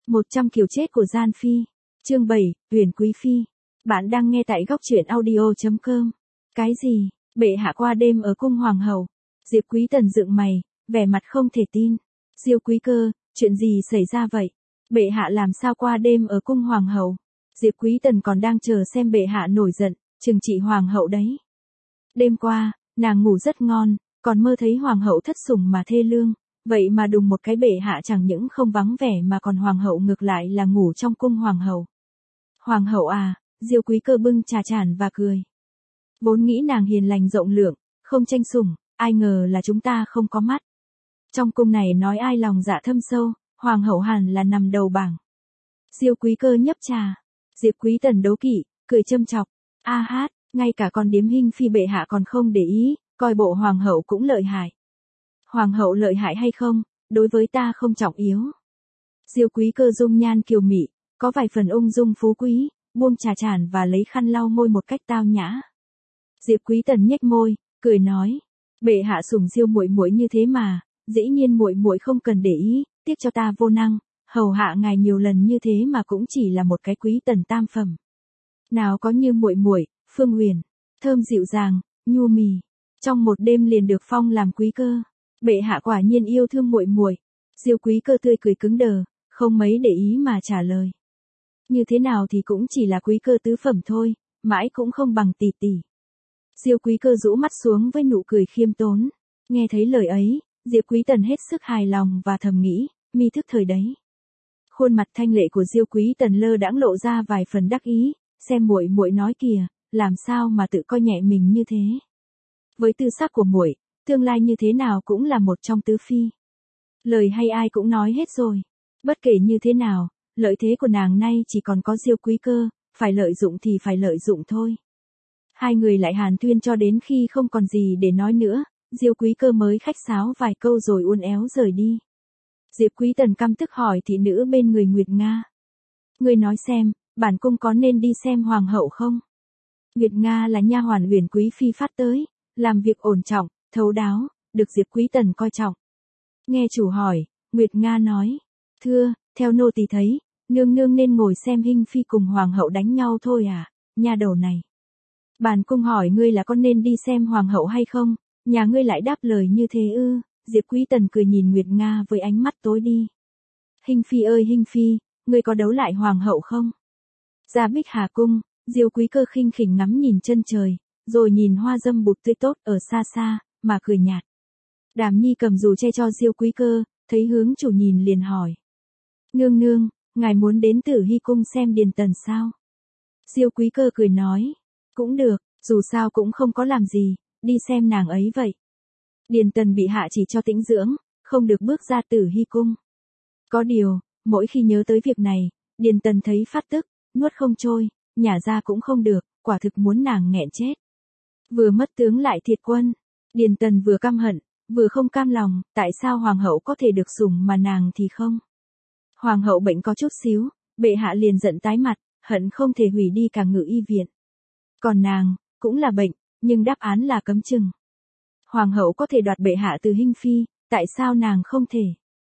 100 kiểu chết của Gian Phi. Chương 7, Huyền Quý Phi. Bạn đang nghe tại góc truyện audio.com. Cái gì? Bệ hạ qua đêm ở cung hoàng hậu. Diệp Quý Tần dựng mày, vẻ mặt không thể tin. Diêu Quý Cơ, chuyện gì xảy ra vậy? Bệ hạ làm sao qua đêm ở cung hoàng hậu? Diệp Quý Tần còn đang chờ xem bệ hạ nổi giận, trừng trị hoàng hậu đấy. Đêm qua, nàng ngủ rất ngon, còn mơ thấy hoàng hậu thất sủng mà thê lương. Vậy mà đùng một cái bệ hạ chẳng những không vắng vẻ mà còn hoàng hậu ngược lại là ngủ trong cung hoàng hậu. Hoàng hậu à, Diêu Quý Cơ bưng trà chản và cười. Vốn nghĩ nàng hiền lành rộng lượng, không tranh sủng, ai ngờ là chúng ta không có mắt. Trong cung này nói ai lòng dạ thâm sâu, hoàng hậu hẳn là nằm đầu bảng. Diêu Quý Cơ nhấp trà. Diệp Quý Tần đố kỵ, cười châm chọc. A hát, ngay cả con điếm Hinh Phi bệ hạ còn không để ý, coi bộ hoàng hậu cũng lợi hại. Hoàng hậu lợi hại hay không, đối với ta không trọng yếu. Diêu Quý Cơ dung nhan kiều mị, có vài phần ung dung phú quý, buông trà chản và lấy khăn lau môi một cách tao nhã. Diệp Quý Tần nhếch môi, cười nói, bệ hạ sủng Diêu muội muội như thế mà, dĩ nhiên muội muội không cần để ý, tiếc cho ta vô năng, hầu hạ ngài nhiều lần như thế mà cũng chỉ là một cái Quý Tần tam phẩm. Nào có như muội muội, Phương Huyền, thơm dịu dàng, nhu mì, trong một đêm liền được phong làm Quý Cơ. Bệ hạ quả nhiên yêu thương muội muội. Diêu Quý Cơ tươi cười cứng đờ, không mấy để ý mà trả lời. Như thế nào thì cũng chỉ là Quý Cơ tứ phẩm thôi, mãi cũng không bằng tỷ tỷ. Diêu Quý Cơ rũ mắt xuống với nụ cười khiêm tốn. Nghe thấy lời ấy, Diệp Quý Tần hết sức hài lòng và thầm nghĩ, mi thức thời đấy. Khuôn mặt thanh lệ của Diêu Quý Tần lơ đãng lộ ra vài phần đắc ý, xem muội muội nói kìa, làm sao mà tự coi nhẹ mình như thế. Với tư sắc của muội, tương lai như thế nào cũng là một trong tứ phi. Lời hay ai cũng nói hết rồi. Bất kể như thế nào, lợi thế của nàng nay chỉ còn có Diêu Quý Cơ, phải lợi dụng thì phải lợi dụng thôi. Hai người lại hàn huyên cho đến khi không còn gì để nói nữa, Diêu Quý Cơ mới khách sáo vài câu rồi uốn éo rời đi. Diệp Quý Tần căm tức hỏi thị nữ bên người Nguyệt Nga. Ngươi nói xem, bản cung có nên đi xem hoàng hậu không? Nguyệt Nga là nha hoàn Huyền Quý Phi phát tới, làm việc ổn trọng, thấu đáo, được Diệp Quý Tần coi trọng. Nghe chủ hỏi, Nguyệt Nga nói, thưa, theo nô tỳ thấy, nương nương nên ngồi xem Hinh Phi cùng hoàng hậu đánh nhau thôi à, nha đầu này. Bản cung hỏi ngươi là có nên đi xem hoàng hậu hay không, nhà ngươi lại đáp lời như thế ư? Diệp Quý Tần cười nhìn Nguyệt Nga với ánh mắt tối đi. Hinh Phi ơi Hinh Phi, ngươi có đấu lại hoàng hậu không? Ra Bích Hà cung, Diêu Quý Cơ khinh khỉnh ngắm nhìn chân trời, rồi nhìn hoa dâm bụt tươi tốt ở xa xa, mà cười nhạt. Đàm Nhi cầm dù che cho Diêu Quý Cơ, thấy hướng chủ nhìn liền hỏi. Nương nương, ngài muốn đến Tử Hy cung xem Điền Tần sao? Diêu Quý Cơ cười nói. Cũng được, dù sao cũng không có làm gì, đi xem nàng ấy vậy. Điền Tần bị hạ chỉ cho tĩnh dưỡng, không được bước ra Tử Hy cung. Có điều, mỗi khi nhớ tới việc này, Điền Tần thấy phát tức, nuốt không trôi, nhả ra cũng không được, quả thực muốn nàng nghẹn chết. Vừa mất tướng lại thiệt quân, Điền Tần vừa căm hận, vừa không cam lòng, tại sao hoàng hậu có thể được sủng mà nàng thì không? Hoàng hậu bệnh có chút xíu, bệ hạ liền giận tái mặt, hận không thể hủy đi cả Ngự Y viện. Còn nàng, cũng là bệnh, nhưng đáp án là cấm chừng. Hoàng hậu có thể đoạt bệ hạ từ Hinh Phi, tại sao nàng không thể?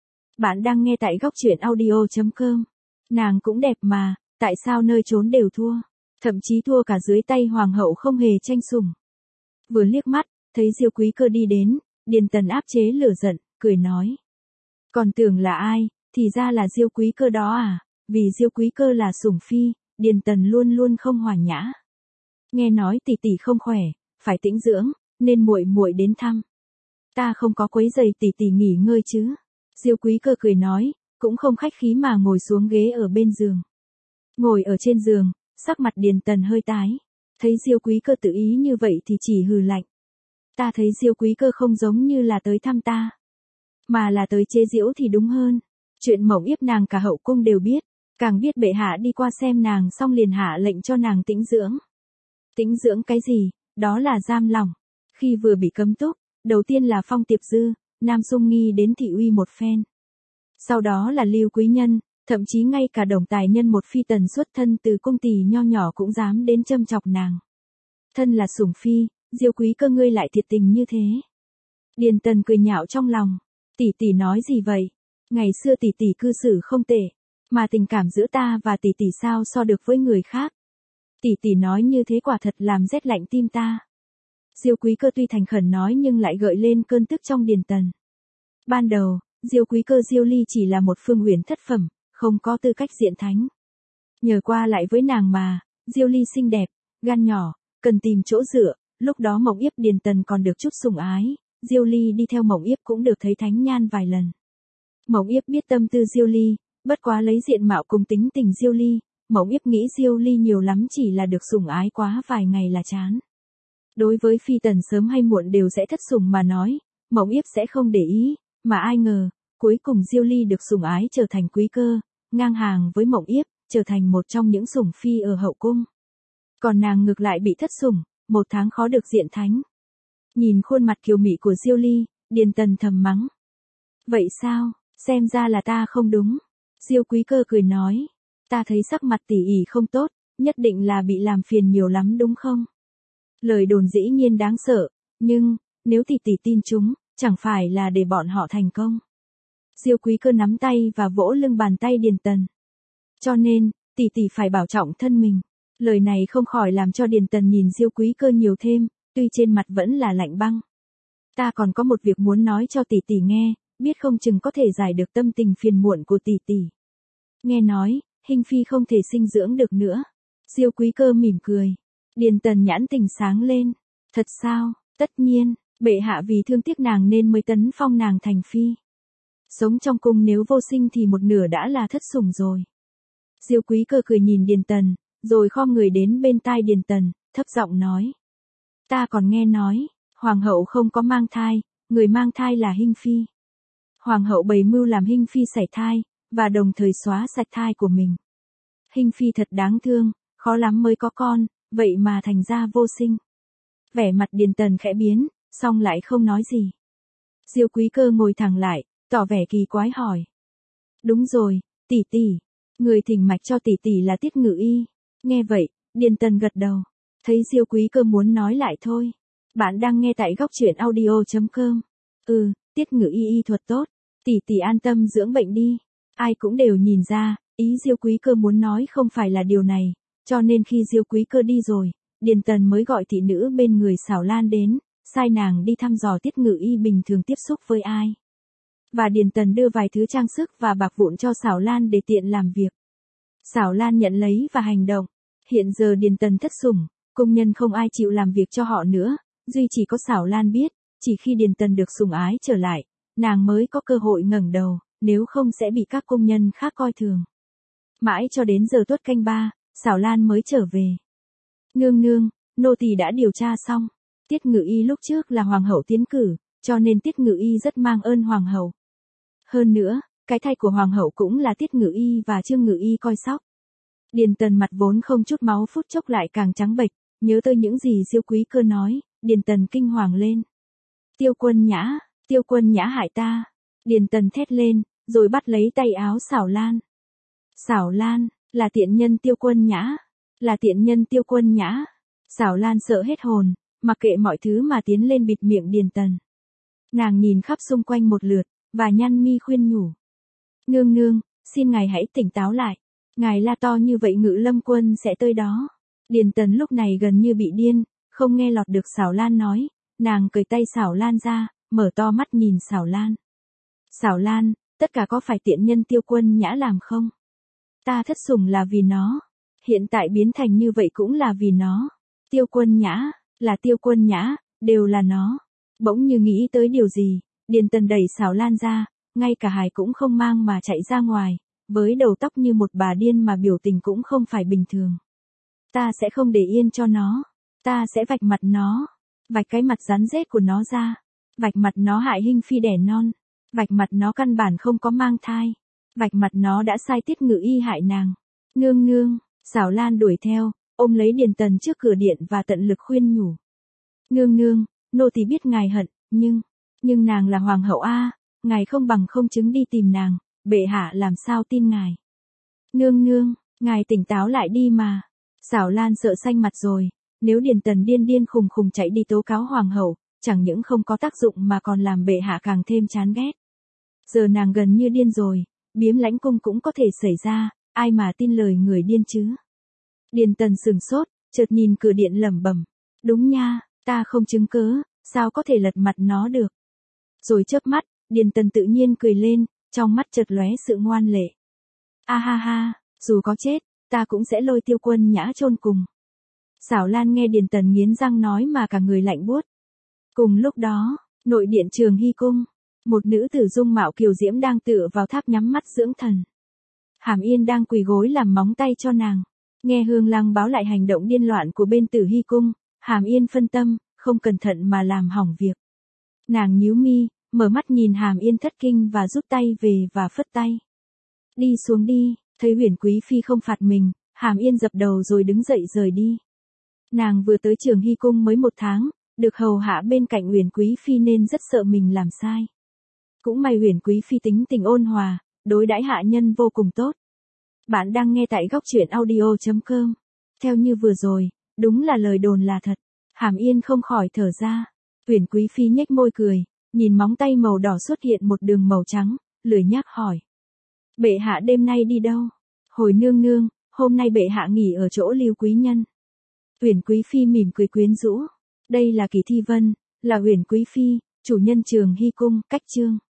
Bạn đang nghe tại góc truyện audio.com. Nàng cũng đẹp mà, tại sao nơi trốn đều thua? Thậm chí thua cả dưới tay hoàng hậu không hề tranh sủng. Vừa liếc mắt, thấy Diêu Quý Cơ đi đến, Điền Tần áp chế lửa giận, cười nói. Còn tưởng là ai, thì ra là Diêu Quý Cơ đó à, vì Diêu Quý Cơ là sủng phi, Điền Tần luôn luôn không hòa nhã. Nghe nói tỷ tỷ không khỏe, phải tĩnh dưỡng, nên muội muội đến thăm. Ta không có quấy rầy tỷ tỷ nghỉ ngơi chứ. Diêu Quý Cơ cười nói, cũng không khách khí mà ngồi xuống ghế ở bên giường. Ngồi ở trên giường, sắc mặt Điền Tần hơi tái. Thấy Diêu Quý Cơ tự ý như vậy thì chỉ hừ lạnh. Ta thấy Diêu Quý Cơ không giống như là tới thăm ta, mà là tới chế giễu thì đúng hơn. Chuyện mộng yếp nàng cả hậu cung đều biết, càng biết bệ hạ đi qua xem nàng xong liền hạ lệnh cho nàng tĩnh dưỡng. Tĩnh dưỡng cái gì, đó là giam lỏng. Khi vừa bị cấm túc, đầu tiên là Phong Tiệp Dư, Nam Sung Nghi đến thị uy một phen. Sau đó là Lưu Quý Nhân, thậm chí ngay cả Đồng Tài Nhân một phi tần xuất thân từ cung tỳ nho nhỏ cũng dám đến châm chọc nàng. Thân là sủng phi, Diêu Quý Cơ ngươi lại thiệt tình như thế. Điền Tần cười nhạo trong lòng, tỷ tỷ nói gì vậy? Ngày xưa tỷ tỷ cư xử không tệ, Mà tình cảm giữa ta và tỷ tỷ sao so được với người khác. Tỷ tỷ nói như thế quả thật làm rét lạnh tim ta. Diêu Quý Cơ tuy thành khẩn nói nhưng lại gợi lên cơn tức trong Điền Tần. Ban đầu, Diêu Quý Cơ Diêu Ly chỉ là một phương uyển thất phẩm, không có tư cách diện thánh. Nhờ qua lại với nàng mà, Diêu Ly xinh đẹp, gan nhỏ, cần tìm chỗ dựa, lúc đó Mộng Yếp Điền Tần còn được chút sủng ái, Diêu Ly đi theo Mộng Yếp cũng được thấy thánh nhan vài lần. Mộng Yếp biết tâm tư Diêu Ly, bất quá lấy diện mạo cùng tính tình Diêu Ly, Mộng Yếp nghĩ Diêu Ly nhiều lắm chỉ là được sủng ái quá vài ngày là chán. Đối với phi tần sớm hay muộn đều sẽ thất sủng mà nói, Mộng Yếp sẽ không để ý, mà ai ngờ, cuối cùng Diêu Ly được sủng ái trở thành Quý Cơ, ngang hàng với Mộng Yếp, trở thành một trong những sủng phi ở hậu cung. Còn nàng ngược lại bị thất sủng, 1 tháng khó được diện thánh. Nhìn khuôn mặt kiều mị của Diêu Ly, Điền Tần thầm mắng. Vậy sao, xem ra là ta không đúng. Diêu Quý Cơ cười nói, ta thấy sắc mặt tỷ ỉ không tốt, nhất định là bị làm phiền nhiều lắm đúng không? Lời đồn dĩ nhiên đáng sợ, nhưng, nếu tỷ tỷ tin chúng, chẳng phải là để bọn họ thành công. Diêu Quý Cơ nắm tay và vỗ lưng bàn tay Điền Tần. Cho nên, tỷ tỷ phải bảo trọng thân mình. Lời này không khỏi làm cho Điền Tần nhìn Diêu Quý Cơ nhiều thêm, tuy trên mặt vẫn là lạnh băng. Ta còn có một việc muốn nói cho tỷ tỷ nghe, biết không chừng có thể giải được tâm tình phiền muộn của tỷ tỷ. Nghe nói, Hinh Phi không thể sinh dưỡng được nữa. Diêu Quý Cơ mỉm cười. Điền Tần nhãn tình sáng lên. Thật sao, tất nhiên, bệ hạ vì thương tiếc nàng nên mới tấn phong nàng thành phi. Sống trong cung nếu vô sinh thì một nửa đã là thất sủng rồi. Diêu Quý Cơ cười nhìn Điền Tần, rồi khom người đến bên tai Điền Tần, thấp giọng nói. Ta còn nghe nói, Hoàng hậu không có mang thai, người mang thai là Hinh Phi. Hoàng hậu bày mưu làm Hinh Phi sảy thai, và đồng thời xóa sạch thai của mình. Hinh Phi thật đáng thương, khó lắm mới có con, vậy mà thành ra vô sinh. Vẻ mặt Điền Tần khẽ biến, xong lại không nói gì. Diêu Quý Cơ ngồi thẳng lại, tỏ vẻ kỳ quái hỏi. Đúng rồi, tỷ tỷ, người thỉnh mạch cho tỷ tỷ là Tiết Ngự Y. Nghe vậy, Điền Tần gật đầu. Thấy Diêu Quý Cơ muốn nói lại thôi. Bạn đang nghe tại góc truyện audio.com. Tiết Ngự Y y thuật tốt, tỷ tỷ an tâm dưỡng bệnh đi. Ai cũng đều nhìn ra, ý Diêu Quý Cơ muốn nói không phải là điều này, cho nên khi Diêu Quý Cơ đi rồi, Điền Tần mới gọi thị nữ bên người Xảo Lan đến, sai nàng đi thăm dò Tiết Ngự Y bình thường tiếp xúc với ai. Và Điền Tần đưa vài thứ trang sức và bạc vụn cho Xảo Lan để tiện làm việc. Xảo Lan nhận lấy và hành động. Hiện giờ Điền Tần thất sủng, công nhân không ai chịu làm việc cho họ nữa, duy chỉ có Xảo Lan biết, chỉ khi Điền Tần được sủng ái trở lại, nàng mới có cơ hội ngẩng đầu, nếu không sẽ bị các công nhân khác coi thường. Mãi cho đến giờ tuất canh 3, Xảo Lan mới trở về. Nương nương, nô tỳ đã điều tra xong. Tiết Ngự Y lúc trước là hoàng hậu tiến cử, cho nên Tiết Ngự Y rất mang ơn hoàng hậu. Hơn nữa, cái thai của hoàng hậu cũng là Tiết Ngự Y và Trương Ngự Y coi sóc. Điền Tần mặt vốn không chút máu phút chốc lại càng trắng bệch, nhớ tới những gì Diêu Quý Cơ nói, Điền Tần kinh hoàng lên. Tiêu Quân Nhã hại ta. Điền Tần thét lên, rồi bắt lấy tay áo Xảo Lan. Xảo Lan, là tiện nhân Tiêu Quân Nhã. Là tiện nhân Tiêu Quân Nhã. Xảo Lan sợ hết hồn, mặc kệ mọi thứ mà tiến lên bịt miệng Điền Tần. Nàng nhìn khắp xung quanh một lượt, và nhăn mi khuyên nhủ. Nương nương, xin ngài hãy tỉnh táo lại. Ngài la to như vậy Ngự Lâm Quân sẽ tới đó. Điền Tần lúc này gần như bị điên, không nghe lọt được Xảo Lan nói, nàng cởi tay Xảo Lan ra, mở to mắt nhìn Xảo Lan. Xảo Lan, tất cả có phải tiện nhân Tiêu Quân Nhã làm không? Ta thất sủng là vì nó. Hiện tại biến thành như vậy cũng là vì nó. Tiêu Quân Nhã, là Tiêu Quân Nhã, đều là nó. Bỗng như nghĩ tới điều gì, Điền Tần đẩy Xảo Lan ra, ngay cả hài cũng không mang mà chạy ra ngoài, với đầu tóc như một bà điên mà biểu tình cũng không phải bình thường. Ta sẽ không để yên cho nó. Ta sẽ vạch mặt nó. Vạch cái mặt rắn rết của nó ra. Vạch mặt nó hại Hinh Phi đẻ non. Vạch mặt nó căn bản không có mang thai. Vạch mặt nó đã sai Tiết Ngự Y hại nàng. Nương nương, Xảo Lan đuổi theo, ôm lấy Điền Tần trước cửa điện và tận lực khuyên nhủ. Nương nương, nô tỳ biết ngài hận, nhưng nàng là hoàng hậu a, ngài không bằng không chứng đi tìm nàng, bệ hạ làm sao tin ngài. Nương nương, ngài tỉnh táo lại đi mà. Xảo Lan sợ xanh mặt rồi, nếu Điền Tần điên điên khùng khùng chạy đi tố cáo hoàng hậu, chẳng những không có tác dụng mà còn làm bệ hạ càng thêm chán ghét. Giờ nàng gần như điên rồi, biếm lãnh cung cũng có thể xảy ra, ai mà tin lời người điên chứ. Điền Tần sừng sốt, chợt nhìn cửa điện lẩm bẩm, đúng nha, ta không chứng cớ, sao có thể lật mặt nó được. Rồi chớp mắt, Điền Tần tự nhiên cười lên, trong mắt chợt lóe sự ngoan lệ. A ha ha, dù có chết, ta cũng sẽ lôi Tiêu Quân Nhã chôn cùng. Xảo Lan nghe Điền Tần nghiến răng nói mà cả người lạnh buốt. Cùng lúc đó, nội điện Trường Hy cung, một nữ tử dung mạo kiều diễm đang tựa vào tháp nhắm mắt dưỡng thần. Hàm Yên đang quỳ gối làm móng tay cho nàng. Nghe Hương Lăng báo lại hành động điên loạn của bên Tử Hy cung, Hàm Yên phân tâm, không cẩn thận mà làm hỏng việc. Nàng nhíu mi, mở mắt nhìn Hàm Yên thất kinh và rút tay về và phất tay. Đi xuống đi, thấy Huyền Quý Phi không phạt mình, Hàm Yên dập đầu rồi đứng dậy rời đi. Nàng vừa tới Trường Hy cung mới 1 tháng, được hầu hạ bên cạnh Huyền Quý Phi nên rất sợ mình làm sai. Cũng may Huyền Quý Phi tính tình ôn hòa, đối đãi hạ nhân vô cùng tốt. Bạn đang nghe tại góc truyện audio.com. Theo như vừa rồi, đúng là lời đồn là thật. Hàm Yên không khỏi thở ra. Huyền Quý Phi nhếch môi cười, nhìn móng tay màu đỏ xuất hiện một đường màu trắng, lười nhác hỏi. Bệ hạ đêm nay đi đâu? Hồi nương nương, hôm nay bệ hạ nghỉ ở chỗ Lưu quý nhân. Huyền Quý Phi mỉm cười quyến rũ. Đây là Kỳ Thi Vân, là Huyền Quý Phi, chủ nhân Trường Hy cung, cách chương.